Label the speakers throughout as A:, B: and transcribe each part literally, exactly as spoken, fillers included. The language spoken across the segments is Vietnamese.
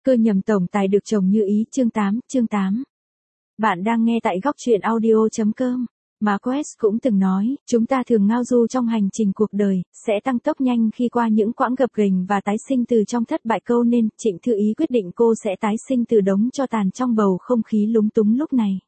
A: Cơ nhầm tổng tài được chồng như ý chương tám, chương tám. Bạn đang nghe tại góc truyện audio chấm com. Marquez cũng từng nói, chúng ta thường ngao du trong hành trình cuộc đời, sẽ tăng tốc nhanh khi qua những quãng gập ghềnh và tái sinh từ trong thất bại câu nên, Trịnh Thư Ý quyết định cô sẽ tái sinh từ đống tro tàn trong bầu không khí lúng túng lúc này.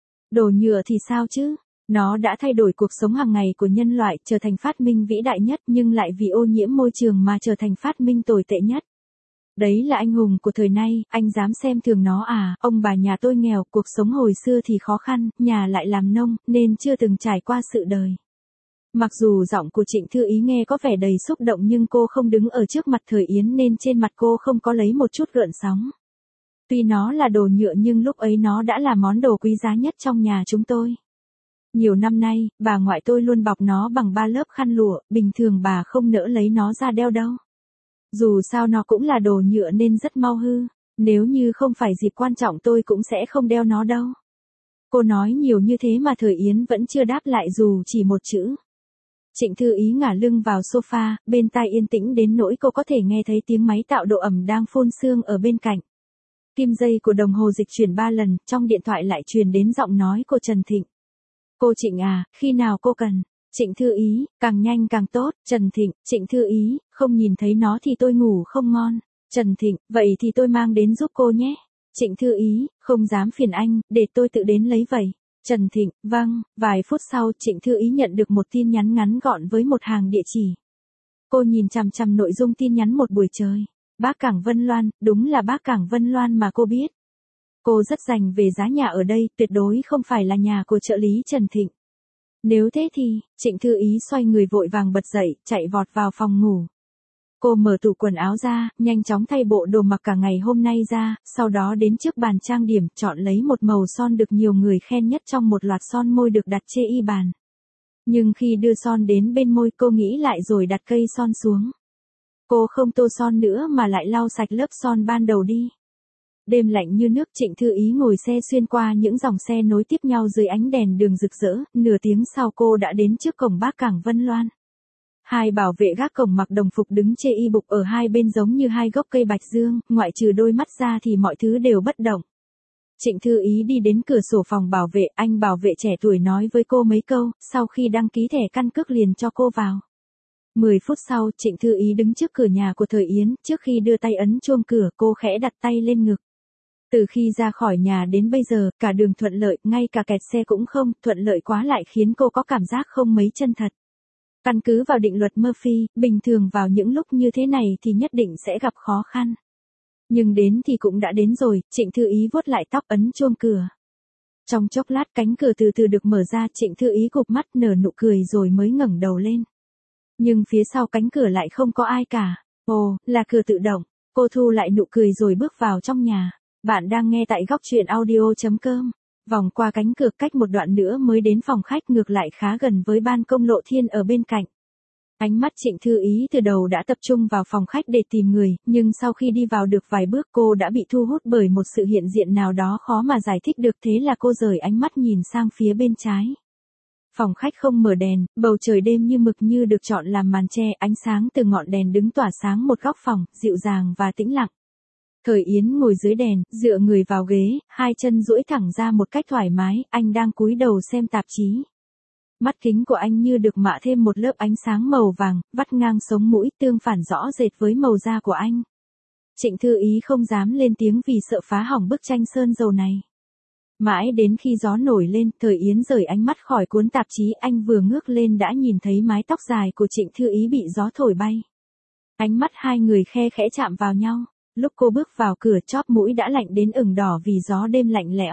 A: Đồ nhựa thì sao chứ? Nó đã thay đổi cuộc sống hàng ngày của nhân loại, trở thành phát minh vĩ đại nhất nhưng lại vì ô nhiễm môi trường mà trở thành phát minh tồi tệ nhất. Đấy là anh hùng của thời nay, anh dám xem thường nó à, ông bà nhà tôi nghèo, cuộc sống hồi xưa thì khó khăn, nhà lại làm nông, nên chưa từng trải qua sự đời. Mặc dù giọng của Trịnh Thư Ý nghe có vẻ đầy xúc động nhưng cô không đứng ở trước mặt Thời Yến nên trên mặt cô không có lấy một chút gợn sóng. Tuy nó là đồ nhựa nhưng lúc ấy nó đã là món đồ quý giá nhất trong nhà chúng tôi. Nhiều năm nay, bà ngoại tôi luôn bọc nó bằng ba lớp khăn lụa, bình thường bà không nỡ lấy nó ra đeo đâu. Dù sao nó cũng là đồ nhựa nên rất mau hư, nếu như không phải dịp quan trọng tôi cũng sẽ không đeo nó đâu. Cô nói nhiều như thế mà Thời Yến vẫn chưa đáp lại dù chỉ một chữ. Trịnh Thư Ý ngả lưng vào sofa, bên tai yên tĩnh đến nỗi cô có thể nghe thấy tiếng máy tạo độ ẩm đang phun sương ở bên cạnh. Kim dây của đồng hồ dịch chuyển ba lần, trong điện thoại lại truyền đến giọng nói của Trần Thịnh. Cô Trịnh à, khi nào cô cần? Trịnh Thư Ý, càng nhanh càng tốt. Trần Thịnh, Trịnh Thư Ý, không nhìn thấy nó thì tôi ngủ không ngon. Trần Thịnh, vậy thì tôi mang đến giúp cô nhé. Trịnh Thư Ý, không dám phiền anh, để tôi tự đến lấy vậy. Trần Thịnh, vâng. Vài phút sau Trịnh Thư Ý nhận được một tin nhắn ngắn gọn với một hàng địa chỉ. Cô nhìn chằm chằm nội dung tin nhắn một buổi trời. Bác Cảng Vân Loan, đúng là bác Cảng Vân Loan mà cô biết. Cô rất rành về giá nhà ở đây, tuyệt đối không phải là nhà của trợ lý Trần Thịnh. Nếu thế thì, Trịnh Thư Ý xoay người vội vàng bật dậy, chạy vọt vào phòng ngủ. Cô mở tủ quần áo ra, nhanh chóng thay bộ đồ mặc cả ngày hôm nay ra, sau đó đến trước bàn trang điểm, chọn lấy một màu son được nhiều người khen nhất trong một loạt son môi được đặt chê y bàn. Nhưng khi đưa son đến bên môi cô nghĩ lại rồi đặt cây son xuống. Cô không tô son nữa mà lại lau sạch lớp son ban đầu đi. Đêm lạnh như nước, Trịnh Thư Ý ngồi xe xuyên qua những dòng xe nối tiếp nhau dưới ánh đèn đường rực rỡ, nửa tiếng sau cô đã đến trước cổng bác Cảng Vân Loan. Hai bảo vệ gác cổng mặc đồng phục đứng chê y bục ở hai bên giống như hai gốc cây bạch dương, ngoại trừ đôi mắt ra thì mọi thứ đều bất động. Trịnh Thư Ý đi đến cửa sổ phòng bảo vệ, anh bảo vệ trẻ tuổi nói với cô mấy câu, sau khi đăng ký thẻ căn cước liền cho cô vào. Mười phút sau, Trịnh Thư Ý đứng trước cửa nhà của Thời Yến, trước khi đưa tay ấn chuông cửa, cô khẽ đặt tay lên ngực. Từ khi ra khỏi nhà đến bây giờ, cả đường thuận lợi, ngay cả kẹt xe cũng không, thuận lợi quá lại khiến cô có cảm giác không mấy chân thật. Căn cứ vào định luật Murphy, bình thường vào những lúc như thế này thì nhất định sẽ gặp khó khăn. Nhưng đến thì cũng đã đến rồi, Trịnh Thư Ý vuốt lại tóc ấn chuông cửa. Trong chốc lát cánh cửa từ từ được mở ra, Trịnh Thư Ý cụp mắt nở nụ cười rồi mới ngẩng đầu lên. Nhưng phía sau cánh cửa lại không có ai cả. Ồ, là cửa tự động. Cô thu lại nụ cười rồi bước vào trong nhà. Bạn đang nghe tại góc truyện audio chấm com. Vòng qua cánh cửa cách một đoạn nữa mới đến phòng khách, ngược lại khá gần với ban công lộ thiên ở bên cạnh. Ánh mắt Trịnh Thư Ý từ đầu đã tập trung vào phòng khách để tìm người, nhưng sau khi đi vào được vài bước cô đã bị thu hút bởi một sự hiện diện nào đó khó mà giải thích được, thế là cô rời ánh mắt nhìn sang phía bên trái. Phòng khách không mở đèn, bầu trời đêm như mực như được chọn làm màn che, ánh sáng từ ngọn đèn đứng tỏa sáng một góc phòng, dịu dàng và tĩnh lặng. Thời Yến ngồi dưới đèn, dựa người vào ghế, hai chân duỗi thẳng ra một cách thoải mái, anh đang cúi đầu xem tạp chí. Mắt kính của anh như được mạ thêm một lớp ánh sáng màu vàng, vắt ngang sống mũi, tương phản rõ rệt với màu da của anh. Trịnh Thư Ý không dám lên tiếng vì sợ phá hỏng bức tranh sơn dầu này. Mãi đến khi gió nổi lên, Thời Yến rời ánh mắt khỏi cuốn tạp chí, anh vừa ngước lên đã nhìn thấy mái tóc dài của Trịnh Thư Ý bị gió thổi bay. Ánh mắt hai người khe khẽ chạm vào nhau. Lúc cô bước vào cửa, chóp mũi đã lạnh đến ửng đỏ vì gió đêm lạnh lẽo.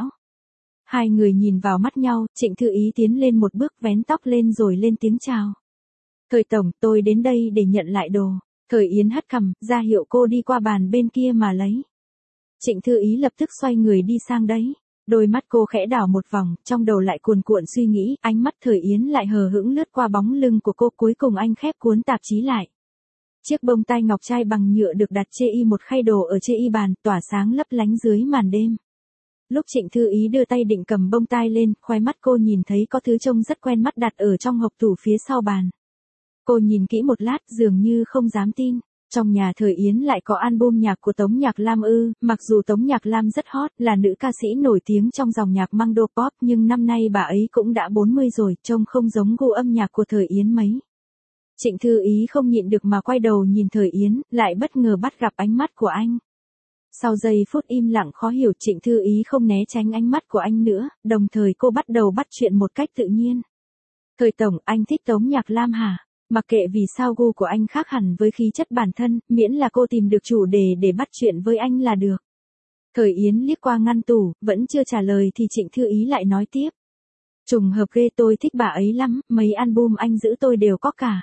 A: Hai người nhìn vào mắt nhau, Trịnh Thư Ý tiến lên một bước, vén tóc lên rồi lên tiếng chào. Thời tổng, tôi đến đây để nhận lại đồ. Thời Yến hất cằm, ra hiệu cô đi qua bàn bên kia mà lấy. Trịnh Thư Ý lập tức xoay người đi sang đấy. Đôi mắt cô khẽ đảo một vòng, trong đầu lại cuồn cuộn suy nghĩ, ánh mắt Thời Yến lại hờ hững lướt qua bóng lưng của cô, cuối cùng anh khép cuốn tạp chí lại. Chiếc bông tai ngọc trai bằng nhựa được đặt chê y một khay đồ ở chê y bàn, tỏa sáng lấp lánh dưới màn đêm. Lúc Trịnh Thư Ý đưa tay định cầm bông tai lên, khóe mắt cô nhìn thấy có thứ trông rất quen mắt đặt ở trong hộc tủ phía sau bàn. Cô nhìn kỹ một lát, dường như không dám tin. Trong nhà Thời Yến lại có album nhạc của Tống Nhạc Lam ư, mặc dù Tống Nhạc Lam rất hot, là nữ ca sĩ nổi tiếng trong dòng nhạc Mando Pop, nhưng năm nay bà ấy cũng đã bốn mươi rồi, trông không giống gu âm nhạc của Thời Yến mấy. Trịnh Thư Ý không nhịn được mà quay đầu nhìn Thời Yến, lại bất ngờ bắt gặp ánh mắt của anh. Sau giây phút im lặng khó hiểu, Trịnh Thư Ý không né tránh ánh mắt của anh nữa, đồng thời cô bắt đầu bắt chuyện một cách tự nhiên. Thời tổng, anh thích Tống Nhạc Lam hả? Mặc kệ vì sao gu của anh khác hẳn với khí chất bản thân, miễn là cô tìm được chủ đề để bắt chuyện với anh là được. Thời Yến liếc qua ngăn tủ, vẫn chưa trả lời thì Trịnh Thư Ý lại nói tiếp. Trùng hợp ghê, tôi thích bà ấy lắm, mấy album anh giữ tôi đều có cả.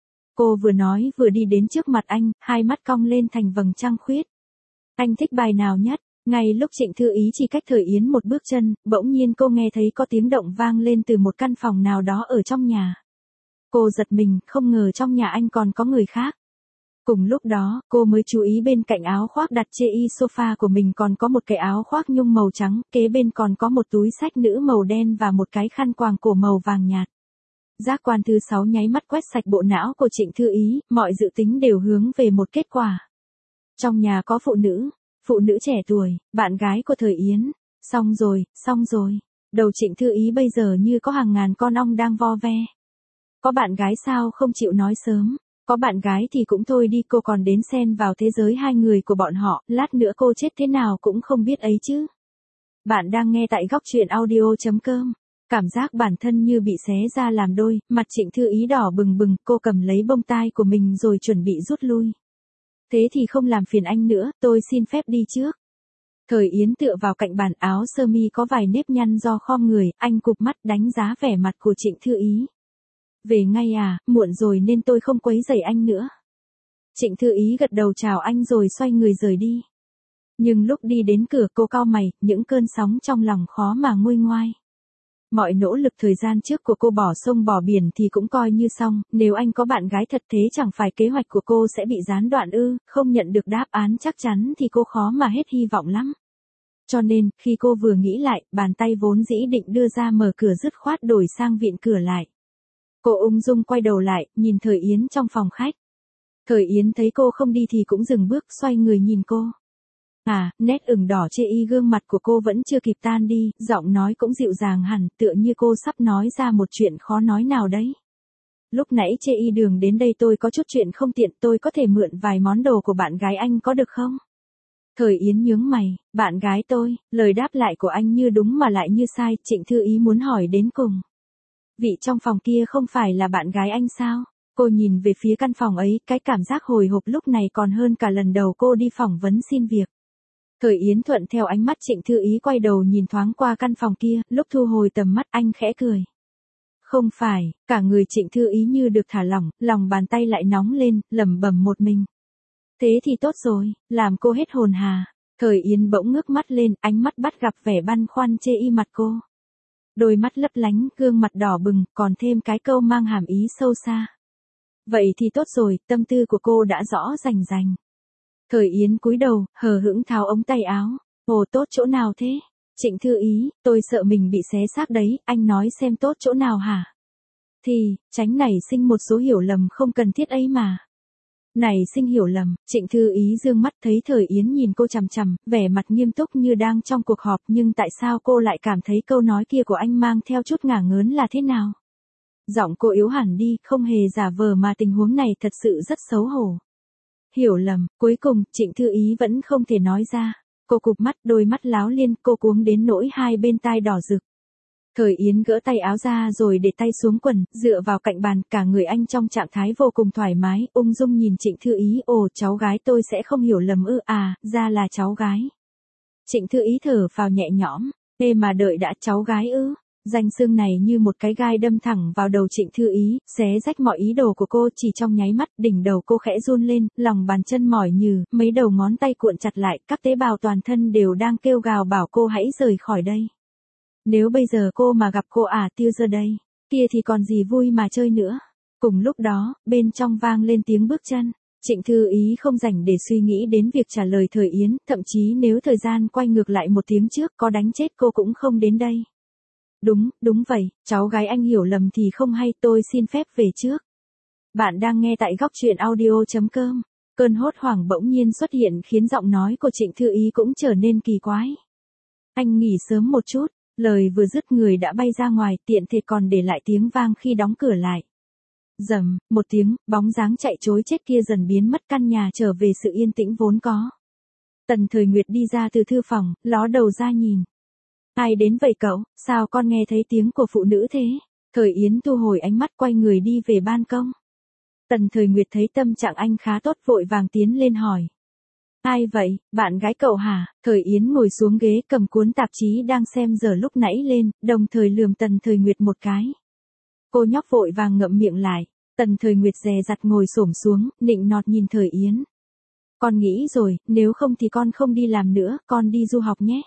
A: Cô vừa nói vừa đi đến trước mặt anh, hai mắt cong lên thành vầng trăng khuyết. Anh thích bài nào nhất? Ngay lúc Trịnh Thư Ý chỉ cách Thời Yến một bước chân, bỗng nhiên cô nghe thấy có tiếng động vang lên từ một căn phòng nào đó ở trong nhà. Cô giật mình, không ngờ trong nhà anh còn có người khác. Cùng lúc đó, cô mới chú ý bên cạnh áo khoác đặt trên y sofa của mình còn có một cái áo khoác nhung màu trắng, kế bên còn có một túi xách nữ màu đen và một cái khăn quàng cổ màu vàng nhạt. Giác quan thứ sáu nháy mắt quét sạch bộ não của Trịnh Thư Ý, mọi dự tính đều hướng về một kết quả. Trong nhà có phụ nữ, phụ nữ trẻ tuổi, bạn gái của Thời Yến. Xong rồi, xong rồi. Đầu Trịnh Thư Ý bây giờ như có hàng ngàn con ong đang vo ve. Có bạn gái sao không chịu nói sớm? Có bạn gái thì cũng thôi đi, cô còn đến xen vào thế giới hai người của bọn họ, lát nữa cô chết thế nào cũng không biết ấy chứ. Bạn đang nghe tại góc truyện audio chấm com. Cảm giác bản thân như bị xé ra làm đôi, mặt Trịnh Thư Ý đỏ bừng bừng, cô cầm lấy bông tai của mình rồi chuẩn bị rút lui. Thế thì không làm phiền anh nữa, tôi xin phép đi trước. Thời Yến tựa vào cạnh bàn, áo sơ mi có vài nếp nhăn do khom người, anh cụp mắt đánh giá vẻ mặt của Trịnh Thư Ý. Về ngay à, muộn rồi nên tôi không quấy rầy anh nữa. Trịnh Thư Ý gật đầu chào anh rồi xoay người rời đi. Nhưng lúc đi đến cửa cô cau mày, những cơn sóng trong lòng khó mà nguôi ngoai. Mọi nỗ lực thời gian trước của cô bỏ sông bỏ biển thì cũng coi như xong, nếu anh có bạn gái thật thế chẳng phải kế hoạch của cô sẽ bị gián đoạn ư, không nhận được đáp án chắc chắn thì cô khó mà hết hy vọng lắm. Cho nên, khi cô vừa nghĩ lại, bàn tay vốn dĩ định đưa ra mở cửa dứt khoát đổi sang vịn cửa lại. Cô ung dung quay đầu lại, nhìn Thời Yến trong phòng khách. Thời Yến thấy cô không đi thì cũng dừng bước, xoay người nhìn cô. À, nét ửng đỏ chê y gương mặt của cô vẫn chưa kịp tan đi, giọng nói cũng dịu dàng hẳn, tựa như cô sắp nói ra một chuyện khó nói nào đấy. Lúc nãy chê y đường đến đây tôi có chút chuyện không tiện, tôi có thể mượn vài món đồ của bạn gái anh có được không? Thời Yến nhướng mày, bạn gái tôi, lời đáp lại của anh như đúng mà lại như sai, Trịnh Thư Ý muốn hỏi đến cùng. Vị trong phòng kia không phải là bạn gái anh sao? Cô nhìn về phía căn phòng ấy, cái cảm giác hồi hộp lúc này còn hơn cả lần đầu cô đi phỏng vấn xin việc. Thời Yến thuận theo ánh mắt Trịnh Thư Ý quay đầu nhìn thoáng qua căn phòng kia, lúc thu hồi tầm mắt anh khẽ cười. Không phải, cả người Trịnh Thư Ý như được thả lỏng, lòng bàn tay lại nóng lên, lẩm bẩm một mình. Thế thì tốt rồi, làm cô hết hồn hà. Thời Yến bỗng ngước mắt lên, ánh mắt bắt gặp vẻ băn khoăn chê y mặt cô. Đôi mắt lấp lánh, gương mặt đỏ bừng, còn thêm cái câu mang hàm ý sâu xa. Vậy thì tốt rồi, tâm tư của cô đã rõ rành rành. Thời Yến cúi đầu, hờ hững tháo ống tay áo. Ồ, tốt chỗ nào thế? Trịnh Thư Ý, tôi sợ mình bị xé xác đấy, anh nói xem tốt chỗ nào hả? Thì, tránh nảy sinh một số hiểu lầm không cần thiết ấy mà. Này sinh hiểu lầm, Trịnh Thư Ý dương mắt thấy Thời Yến nhìn cô chằm chằm, vẻ mặt nghiêm túc như đang trong cuộc họp, nhưng tại sao cô lại cảm thấy câu nói kia của anh mang theo chút ngả ngớn là thế nào? Giọng cô yếu hẳn đi, không hề giả vờ mà tình huống này thật sự rất xấu hổ. Hiểu lầm, cuối cùng, Trịnh Thư Ý vẫn không thể nói ra. Cô cụp mắt, đôi mắt láo liên, cô cuống đến nỗi hai bên tai đỏ rực. Thời Yến gỡ tay áo ra rồi để tay xuống quần, dựa vào cạnh bàn, cả người anh trong trạng thái vô cùng thoải mái, ung dung nhìn Trịnh Thư Ý. Ồ, cháu gái tôi sẽ không hiểu lầm ư? À, ra là cháu gái. Trịnh Thư Ý thở phào nhẹ nhõm. Ê mà đợi đã, cháu gái ư? Danh xưng này như một cái gai đâm thẳng vào đầu Trịnh Thư Ý, xé rách mọi ý đồ của cô. Chỉ trong nháy mắt, đỉnh đầu cô khẽ run lên, lòng bàn chân mỏi nhừ, mấy đầu ngón tay cuộn chặt lại, các tế bào toàn thân đều đang kêu gào bảo cô hãy rời khỏi đây. Nếu bây giờ cô mà gặp cô ả Tiêu giờ đây, kia thì còn gì vui mà chơi nữa. Cùng lúc đó, bên trong vang lên tiếng bước chân. Trịnh Thư Ý không rảnh để suy nghĩ đến việc trả lời Thời Yến, thậm chí nếu thời gian quay ngược lại một tiếng trước có đánh chết cô cũng không đến đây. Đúng, đúng vậy, cháu gái anh hiểu lầm thì không hay, tôi xin phép về trước. Bạn đang nghe tại góc truyện audio chấm com. Cơn hốt hoảng bỗng nhiên xuất hiện khiến giọng nói của Trịnh Thư Ý cũng trở nên kỳ quái. Anh nghỉ sớm một chút, lời vừa dứt người đã bay ra ngoài, tiện thể còn để lại tiếng vang khi đóng cửa lại. Rầm, một tiếng, bóng dáng chạy trối chết kia dần biến mất, căn nhà trở về sự yên tĩnh vốn có. Tần Thời Nguyệt đi ra từ thư phòng, ló đầu ra nhìn. Ai đến vậy cậu, sao con nghe thấy tiếng của phụ nữ thế? Thời Yến thu hồi ánh mắt quay người đi về ban công. Tần Thời Nguyệt thấy tâm trạng anh khá tốt vội vàng tiến lên hỏi. Ai vậy, bạn gái cậu hả? Thời Yến ngồi xuống ghế cầm cuốn tạp chí đang xem giờ lúc nãy lên, đồng thời lườm Tần Thời Nguyệt một cái. Cô nhóc vội vàng ngậm miệng lại. Tần Thời Nguyệt dè dặt ngồi xổm xuống, nịnh nọt nhìn Thời Yến. Con nghĩ rồi, nếu không thì con không đi làm nữa, con đi du học nhé.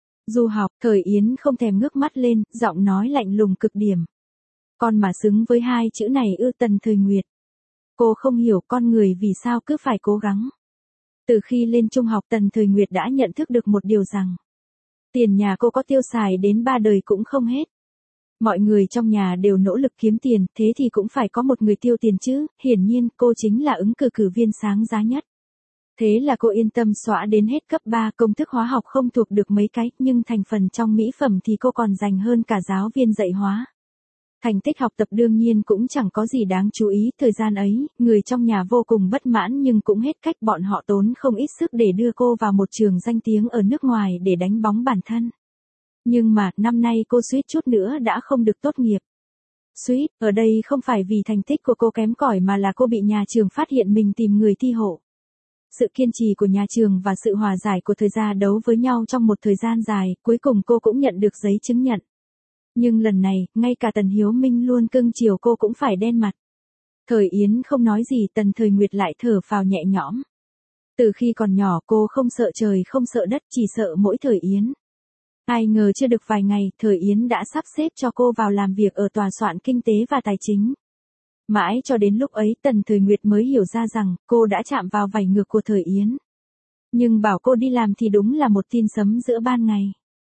A: Du học, Thời Yến không thèm ngước mắt lên, giọng nói lạnh lùng cực điểm. Con mà xứng với hai chữ này ư? Tần Thời Nguyệt. Cô không hiểu con người vì sao cứ phải cố gắng. Từ khi lên trung học Tần Thời Nguyệt đã nhận thức được một điều rằng. Tiền nhà cô có tiêu xài đến ba đời cũng không hết. Mọi người trong nhà đều nỗ lực kiếm tiền, thế thì cũng phải có một người tiêu tiền chứ, hiển nhiên cô chính là ứng cử cử viên sáng giá nhất. Thế là cô yên tâm xóa đến hết cấp ba, công thức hóa học không thuộc được mấy cái, nhưng thành phần trong mỹ phẩm thì cô còn dành hơn cả giáo viên dạy hóa. Thành tích học tập đương nhiên cũng chẳng có gì đáng chú ý, thời gian ấy, người trong nhà vô cùng bất mãn nhưng cũng hết cách, bọn họ tốn không ít sức để đưa cô vào một trường danh tiếng ở nước ngoài để đánh bóng bản thân. Nhưng mà, năm nay cô suýt chút nữa đã không được tốt nghiệp. Suýt, ở đây không phải vì thành tích của cô kém cỏi mà là cô bị nhà trường phát hiện mình tìm người thi hộ. Sự kiên trì của nhà trường và sự hòa giải của thời gian đấu với nhau trong một thời gian dài, cuối cùng cô cũng nhận được giấy chứng nhận. Nhưng lần này, ngay cả Tần Hiếu Minh luôn cưng chiều cô cũng phải đen mặt. Thời Yến không nói gì, Tần Thời Nguyệt lại thở phào nhẹ nhõm. Từ khi còn nhỏ cô không sợ trời không sợ đất, chỉ sợ mỗi Thời Yến. Ai ngờ chưa được vài ngày, Thời Yến đã sắp xếp cho cô vào làm việc ở tòa soạn kinh tế và tài chính. Mãi cho đến lúc ấy Tần Thời Nguyệt mới hiểu ra rằng, cô đã chạm vào vảy ngược của Thời Yến. Nhưng bảo cô đi làm thì đúng là một tin sấm giữa ban ngày.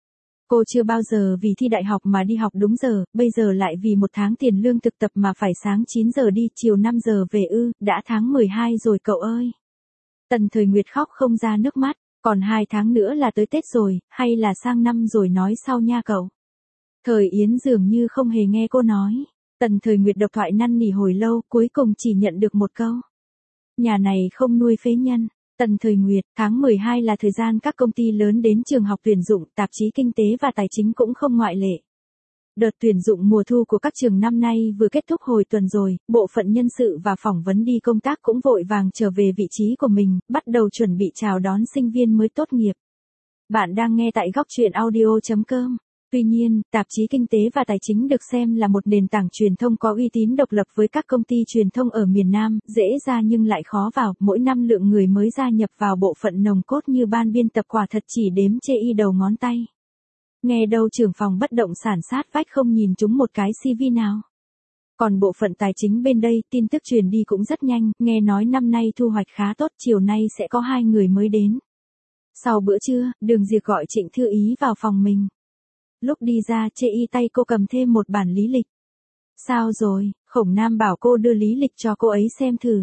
A: Cô chưa bao giờ vì thi đại học mà đi học đúng giờ, bây giờ lại vì một tháng tiền lương thực tập mà phải sáng chín giờ đi, chiều năm giờ về ư, đã tháng mười hai rồi cậu ơi. Tần Thời Nguyệt khóc không ra nước mắt, còn hai tháng nữa là tới Tết rồi, hay là sang năm rồi nói sau nha cậu. Thời Yến dường như không hề nghe cô nói. Tần Thời Nguyệt độc thoại năn nỉ hồi lâu, cuối cùng chỉ nhận được một câu. Nhà này không nuôi phế nhân. Tần Thời Nguyệt, tháng mười hai là thời gian các công ty lớn đến trường học tuyển dụng, tạp chí kinh tế và tài chính cũng không ngoại lệ. Đợt tuyển dụng mùa thu của các trường năm nay vừa kết thúc hồi tuần rồi, bộ phận nhân sự và phỏng vấn đi công tác cũng vội vàng trở về vị trí của mình, bắt đầu chuẩn bị chào đón sinh viên mới tốt nghiệp. Bạn đang nghe tại góc truyện audio chấm com. Tuy nhiên, tạp chí kinh tế và tài chính được xem là một nền tảng truyền thông có uy tín độc lập với các công ty truyền thông ở miền Nam, dễ ra nhưng lại khó vào, mỗi năm lượng người mới gia nhập vào bộ phận nồng cốt như ban biên tập quả thật chỉ đếm chê y đầu ngón tay. Nghe đâu trưởng phòng bất động sản sát vách không nhìn chúng một cái xê vê nào. Còn bộ phận tài chính bên đây, tin tức truyền đi cũng rất nhanh, nghe nói năm nay thu hoạch khá tốt, chiều nay sẽ có hai người mới đến. Sau bữa trưa, Đường Diệp gọi Trịnh Thư Ý vào phòng mình. Lúc đi ra chê y tay cô cầm thêm một bản lý lịch. Sao rồi, Khổng Nam bảo cô đưa lý lịch cho cô ấy xem thử.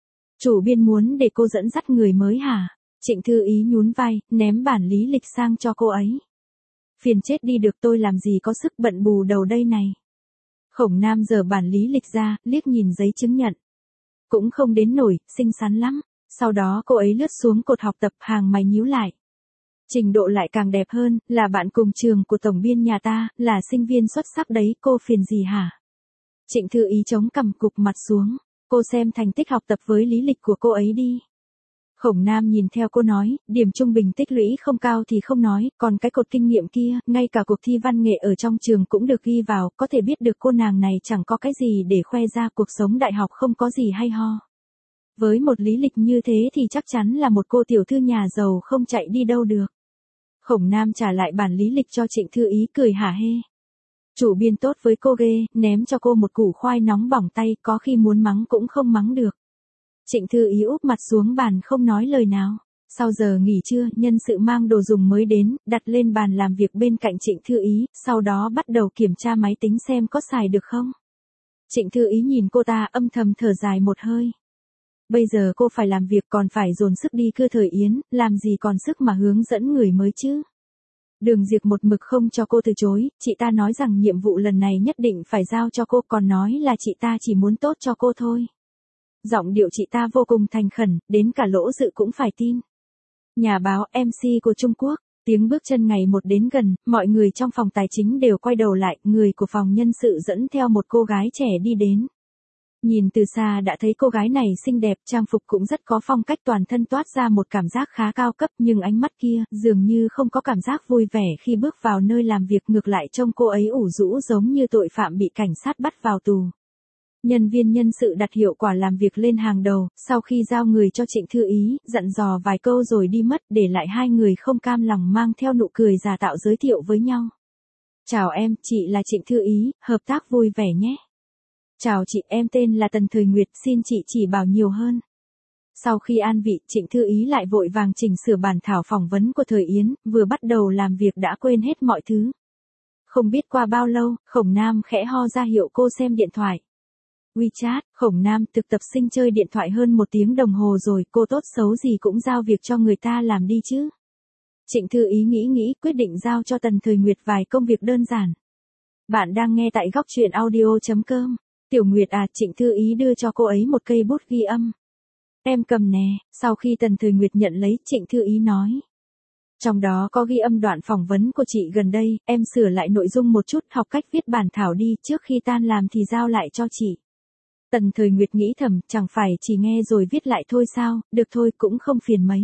A: Chủ biên muốn để cô dẫn dắt người mới hả? Trịnh Thư Ý nhún vai, ném bản lý lịch sang cho cô ấy. Phiền chết đi được, tôi làm gì có sức bận bù đầu đây này. Khổng Nam giở bản lý lịch ra, liếc nhìn giấy chứng nhận. Cũng không đến nổi, xinh xắn lắm. Sau đó cô ấy lướt xuống cột học tập, hàng mày nhíu lại. Trình độ lại càng đẹp hơn, là bạn cùng trường của tổng biên nhà ta, là sinh viên xuất sắc đấy, cô phiền gì hả? Trịnh Thư Ý chống cằm cụp mặt xuống, cô xem thành tích học tập với lý lịch của cô ấy đi. Khổng Nam nhìn theo cô nói, điểm trung bình tích lũy không cao thì không nói, còn cái cột kinh nghiệm kia, ngay cả cuộc thi văn nghệ ở trong trường cũng được ghi vào, có thể biết được cô nàng này chẳng có cái gì để khoe ra, cuộc sống đại học không có gì hay ho. Với một lý lịch như thế thì chắc chắn là một cô tiểu thư nhà giàu không chạy đi đâu được. Khổng Nam trả lại bản lý lịch cho Trịnh Thư Ý cười hả hê. Chủ biên tốt với cô ghê, ném cho cô một củ khoai nóng bỏng tay, có khi muốn mắng cũng không mắng được. Trịnh Thư Ý úp mặt xuống bàn không nói lời nào. Sau giờ nghỉ trưa, nhân sự mang đồ dùng mới đến, đặt lên bàn làm việc bên cạnh Trịnh Thư Ý, sau đó bắt đầu kiểm tra máy tính xem có xài được không. Trịnh Thư Ý nhìn cô ta âm thầm thở dài một hơi. Bây giờ cô phải làm việc còn phải dồn sức đi cưa Thời Yến, làm gì còn sức mà hướng dẫn người mới chứ. Đường Diệp một mực không cho cô từ chối, chị ta nói rằng nhiệm vụ lần này nhất định phải giao cho cô, còn nói là chị ta chỉ muốn tốt cho cô thôi. Giọng điệu chị ta vô cùng thành khẩn, đến cả Lỗ Dự cũng phải tin. Nhà báo em xê của Trung Quốc, tiếng bước chân ngày một đến gần, mọi người trong phòng tài chính đều quay đầu lại, người của phòng nhân sự dẫn theo một cô gái trẻ đi đến. Nhìn từ xa đã thấy cô gái này xinh đẹp, trang phục cũng rất có phong cách, toàn thân toát ra một cảm giác khá cao cấp, nhưng ánh mắt kia dường như không có cảm giác vui vẻ khi bước vào nơi làm việc, ngược lại trông cô ấy ủ rũ giống như tội phạm bị cảnh sát bắt vào tù. Nhân viên nhân sự đặt hiệu quả làm việc lên hàng đầu, sau khi giao người cho Trịnh Thư Ý, dặn dò vài câu rồi đi mất, để lại hai người không cam lòng mang theo nụ cười giả tạo giới thiệu với nhau. Chào em, chị là Trịnh Thư Ý, hợp tác vui vẻ nhé. Chào chị, em tên là Tần Thời Nguyệt, xin chị chỉ bảo nhiều hơn. Sau khi an vị, Trịnh Thư Ý lại vội vàng chỉnh sửa bản thảo phỏng vấn của Thời Yến, vừa bắt đầu làm việc đã quên hết mọi thứ. Không biết qua bao lâu, Khổng Nam khẽ ho ra hiệu cô xem điện thoại. WeChat, Khổng Nam, thực tập sinh chơi điện thoại hơn một tiếng đồng hồ rồi, cô tốt xấu gì cũng giao việc cho người ta làm đi chứ. Trịnh Thư Ý nghĩ nghĩ, quyết định giao cho Tần Thời Nguyệt vài công việc đơn giản. Bạn đang nghe tại góc truyện audio chấm com. Tiểu Nguyệt à, Trịnh Thư Ý đưa cho cô ấy một cây bút ghi âm. Em cầm nè, sau khi Tần Thời Nguyệt nhận lấy, Trịnh Thư Ý nói. Trong đó có ghi âm đoạn phỏng vấn của chị gần đây, em sửa lại nội dung một chút, học cách viết bản thảo đi, trước khi tan làm thì giao lại cho chị. Tần Thời Nguyệt nghĩ thầm, chẳng phải chỉ nghe rồi viết lại thôi sao, được thôi, cũng không phiền mấy.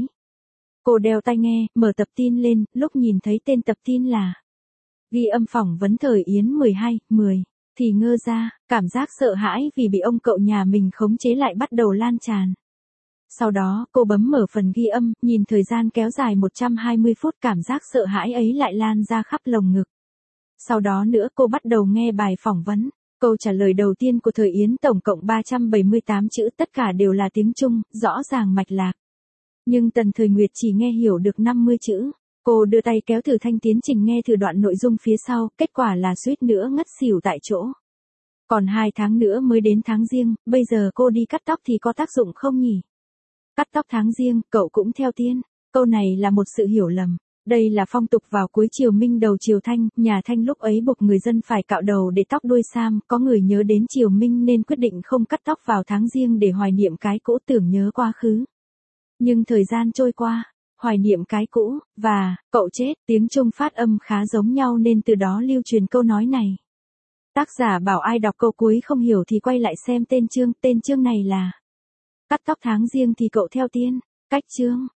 A: Cô đeo tai nghe, mở tập tin lên, lúc nhìn thấy tên tập tin là ghi âm phỏng vấn Thời Yến mười hai, mười, thì ngơ ra, cảm giác sợ hãi vì bị ông cậu nhà mình khống chế lại bắt đầu lan tràn. Sau đó, cô bấm mở phần ghi âm, nhìn thời gian kéo dài một trăm hai mươi phút, cảm giác sợ hãi ấy lại lan ra khắp lồng ngực. Sau đó nữa cô bắt đầu nghe bài phỏng vấn. Câu trả lời đầu tiên của Thời Yến tổng cộng ba trăm bảy mươi tám chữ, tất cả đều là tiếng Trung, rõ ràng mạch lạc. Nhưng Tần Thời Nguyệt chỉ nghe hiểu được năm mươi chữ. Cô đưa tay kéo thử thanh tiến trình nghe thử đoạn nội dung phía sau, kết quả là suýt nữa ngất xỉu tại chỗ. Còn hai tháng nữa mới đến tháng Giêng, bây giờ cô đi cắt tóc thì có tác dụng không nhỉ? Cắt tóc tháng Giêng, cậu cũng theo tiên. Câu này là một sự hiểu lầm. Đây là phong tục vào cuối triều Minh đầu triều Thanh, nhà Thanh lúc ấy buộc người dân phải cạo đầu để tóc đuôi sam, có người nhớ đến triều Minh nên quyết định không cắt tóc vào tháng Giêng để hoài niệm cái cũ, tưởng nhớ quá khứ. Nhưng thời gian trôi qua, hoài niệm cái cũ, và, cậu chết, tiếng Trung phát âm khá giống nhau nên từ đó lưu truyền câu nói này. Tác giả bảo ai đọc câu cuối không hiểu thì quay lại xem tên chương, tên chương này là cắt tóc tháng Giêng thì cậu theo tiên. Cách chương.